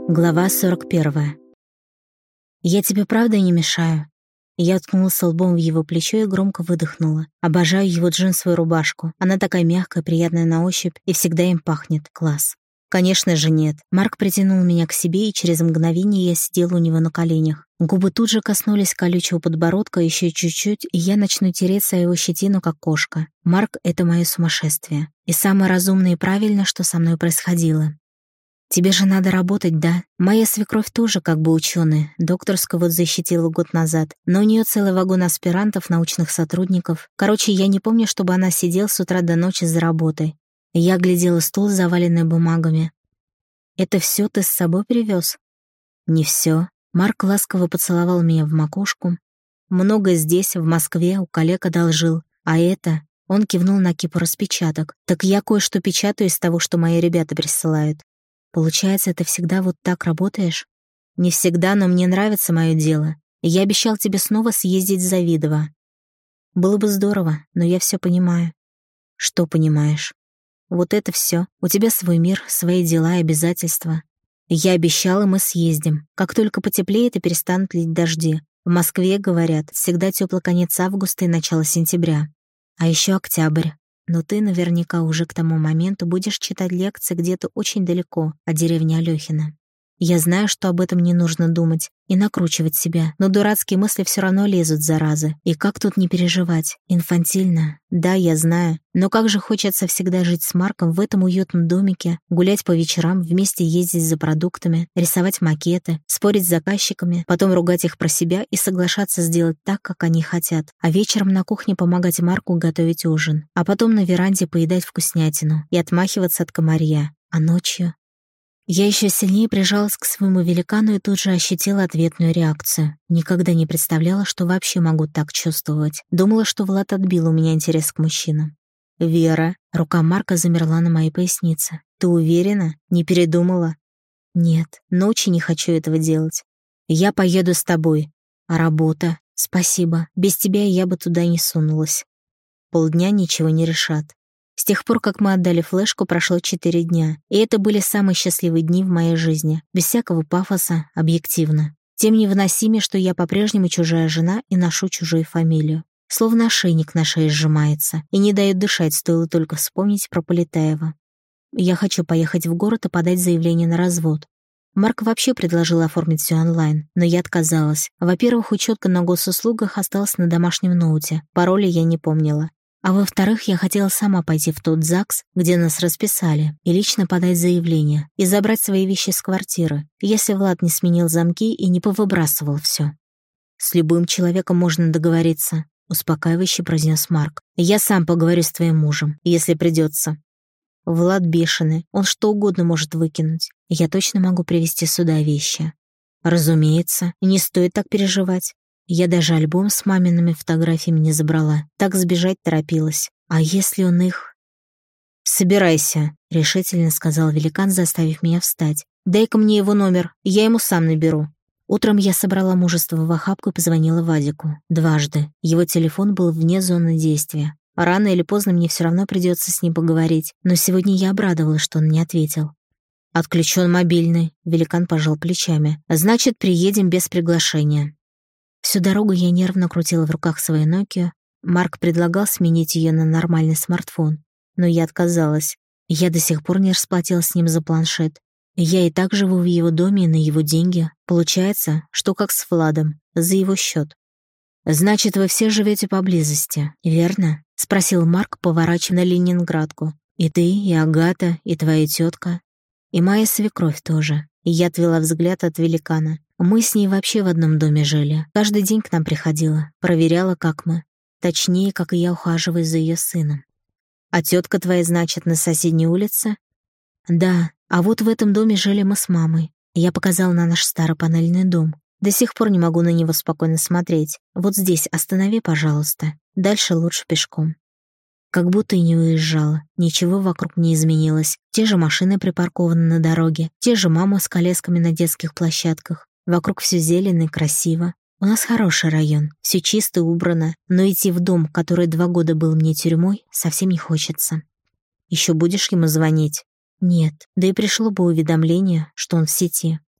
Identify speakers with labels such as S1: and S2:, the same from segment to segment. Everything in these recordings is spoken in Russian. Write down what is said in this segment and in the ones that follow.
S1: Глава 41. «Я тебе правда не мешаю?» Я уткнулась лбом в его плечо и громко выдохнула. Обожаю его джинсовую рубашку. Она такая мягкая, приятная на ощупь и всегда им пахнет. Класс. Конечно же нет. Марк притянул меня к себе, и через мгновение я сидела у него на коленях. Губы тут же коснулись колючего подбородка, еще чуть-чуть, и я начну тереться о его щетину, как кошка. Марк — это мое сумасшествие. И самое разумное и правильное, что со мной происходило. «Тебе же надо работать, да? Моя свекровь тоже как бы ученая. Докторскую вот защитила год назад. Но у нее целый вагон аспирантов, научных сотрудников. Короче, я не помню, чтобы она сидела с утра до ночи за работой. Я глядела стол, заваленный бумагами. «Это все ты с собой привез?» «Не все». Марк ласково поцеловал меня в макушку. «Много здесь, в Москве, у коллег одолжил. А это...» Он кивнул на кипу распечаток. «Так я кое-что печатаю из того, что мои ребята присылают». «Получается, ты всегда вот так работаешь?» «Не всегда, но мне нравится мое дело. Я обещал тебе снова съездить в Завидово». «Было бы здорово, но я все понимаю». «Что понимаешь?» «Вот это все. У тебя свой мир, свои дела и обязательства. Я обещала, мы съездим. Как только потеплеет и перестанут лить дожди. В Москве, говорят, всегда теплый конец августа и начало сентября. А еще октябрь. Но ты наверняка уже к тому моменту будешь читать лекции где-то очень далеко от деревни Алёхина. Я знаю, что об этом не нужно думать и накручивать себя, но дурацкие мысли все равно лезут, заразы. И как тут не переживать? Инфантильно. Да, я знаю. Но как же хочется всегда жить с Марком в этом уютном домике, гулять по вечерам, вместе ездить за продуктами, рисовать макеты, спорить с заказчиками, потом ругать их про себя и соглашаться сделать так, как они хотят, а вечером на кухне помогать Марку готовить ужин, а потом на веранде поедать вкуснятину и отмахиваться от комарья. А ночью... Я еще сильнее прижалась к своему великану и тут же ощутила ответную реакцию. Никогда не представляла, что вообще могу так чувствовать. Думала, что Влад отбил у меня интерес к мужчинам. «Вера», — рука Марка замерла на моей пояснице. «Ты уверена? Не передумала?» «Нет, ночью не хочу этого делать. Я поеду с тобой. А работа? Спасибо. Без тебя я бы туда не сунулась. Полдня ничего не решат. С тех пор, как мы отдали флешку, прошло 4 дня, и это были самые счастливые дни в моей жизни, без всякого пафоса, объективно. Тем невыносимее, что я по-прежнему чужая жена и ношу чужую фамилию. Словно ошейник на шее сжимается, и не дает дышать, стоило только вспомнить про Полетаева. Я хочу поехать в город и подать заявление на развод. Марк вообще предложил оформить все онлайн, но я отказалась. Во-первых, учетка на госуслугах осталась на домашнем ноуте, пароля я не помнила. А во-вторых, я хотела сама пойти в тот ЗАГС, где нас расписали, и лично подать заявление, и забрать свои вещи с квартиры, если Влад не сменил замки и не повыбрасывал все. «С любым человеком можно договориться», — успокаивающе произнес Марк. «Я сам поговорю с твоим мужем, если придется. Влад бешеный, он что угодно может выкинуть. Я точно могу привезти сюда вещи». «Разумеется, не стоит так переживать. Я даже альбом с мамиными фотографиями не забрала. Так сбежать торопилась. А если он их...» «Собирайся», — решительно сказал великан, заставив меня встать. «Дай-ка мне его номер, я ему сам наберу». Утром я собрала мужество в охапку и позвонила Вадику. 2 раза. Его телефон был вне зоны действия. Рано или поздно мне все равно придется с ним поговорить, но сегодня я обрадовалась, что он не ответил. «Отключен мобильный», — великан пожал плечами. «Значит, приедем без приглашения». Всю дорогу я нервно крутила в руках свою Nokia. Марк предлагал сменить ее на нормальный смартфон, но я отказалась. Я до сих пор не расплатилась с ним за планшет. Я и так живу в его доме и на его деньги. Получается, что как с Владом, за его счет. «Значит, вы все живете поблизости, верно?» — спросил Марк, поворачивая на Ленинградку. «И ты, и Агата, и твоя тетка, и моя свекровь тоже». И я отвела взгляд от великана. Мы с ней вообще в одном доме жили. Каждый день к нам приходила, проверяла, как мы. Точнее, как и я ухаживаю за ее сыном. «А тетка твоя, значит, на соседней улице?» «Да, а вот в этом доме жили мы с мамой. Я показала на наш старый панельный дом. До сих пор не могу на него спокойно смотреть. Вот здесь останови, пожалуйста. Дальше лучше пешком». Как будто и не уезжала. Ничего вокруг не изменилось. Те же машины припаркованы на дороге, те же мамы с колясками на детских площадках. Вокруг все зелено и красиво. У нас хороший район, все чисто и убрано, но идти в дом, который 2 года был мне тюрьмой, совсем не хочется. «Еще будешь ему звонить?» «Нет, да и пришло бы уведомление, что он в сети».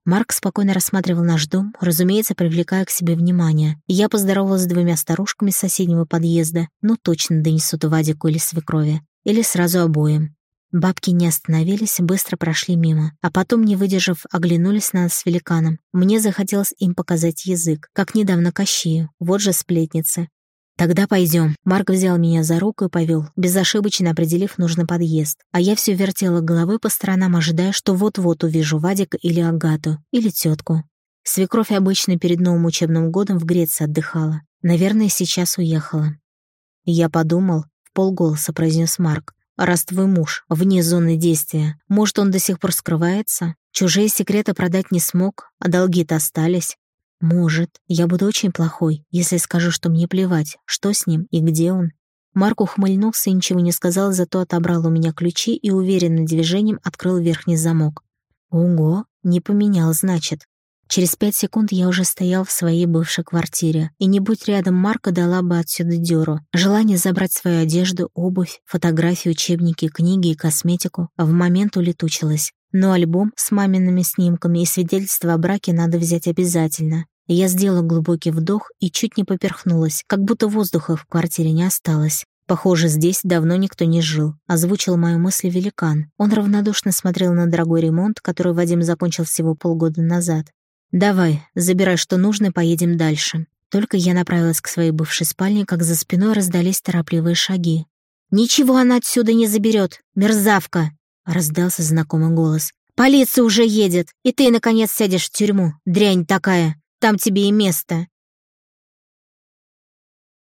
S1: Марк спокойно рассматривал наш дом, разумеется, привлекая к себе внимание. Я поздоровалась с 2 старушками с соседнего подъезда, но точно донесут Вадику или свекрови. Или сразу обоим. Бабки не остановились, быстро прошли мимо. А потом, не выдержав, оглянулись на нас с великаном. Мне захотелось им показать язык, как недавно Кащею. Вот же сплетницы. «Тогда пойдем». Марк взял меня за руку и повел, безошибочно определив нужный подъезд. А я все вертела головой по сторонам, ожидая, что вот-вот увижу Вадика или Агату, или тетку. Свекровь обычно перед новым учебным годом в Греции отдыхала. Наверное, сейчас уехала. Я подумал, вполголоса произнес Марк. «Раз твой муж вне зоны действия, может, он до сих пор скрывается? Чужие секреты продать не смог, а долги-то остались». «Может, я буду очень плохой, если скажу, что мне плевать, что с ним и где он». Марк ухмыльнулся и ничего не сказал, зато отобрал у меня ключи и уверенным движением открыл верхний замок. Ого, не поменял, значит. Через 5 секунд я уже стоял в своей бывшей квартире, и не будь рядом Марка, дала бы отсюда дёру. Желание забрать свою одежду, обувь, фотографии, учебники, книги и косметику в момент улетучилось. Но альбом с мамиными снимками и свидетельство о браке надо взять обязательно. Я сделала глубокий вдох и чуть не поперхнулась, как будто воздуха в квартире не осталось. «Похоже, здесь давно никто не жил», — озвучил мою мысль великан. Он равнодушно смотрел на дорогой ремонт, который Вадим закончил всего полгода назад. «Давай, забирай, что нужно, и поедем дальше». Только я направилась к своей бывшей спальне, как за спиной раздались торопливые шаги. «Ничего она отсюда не заберет, мерзавка!» — раздался знакомый голос. «Полиция уже едет, и ты, наконец, сядешь в тюрьму, дрянь такая, там тебе и место!»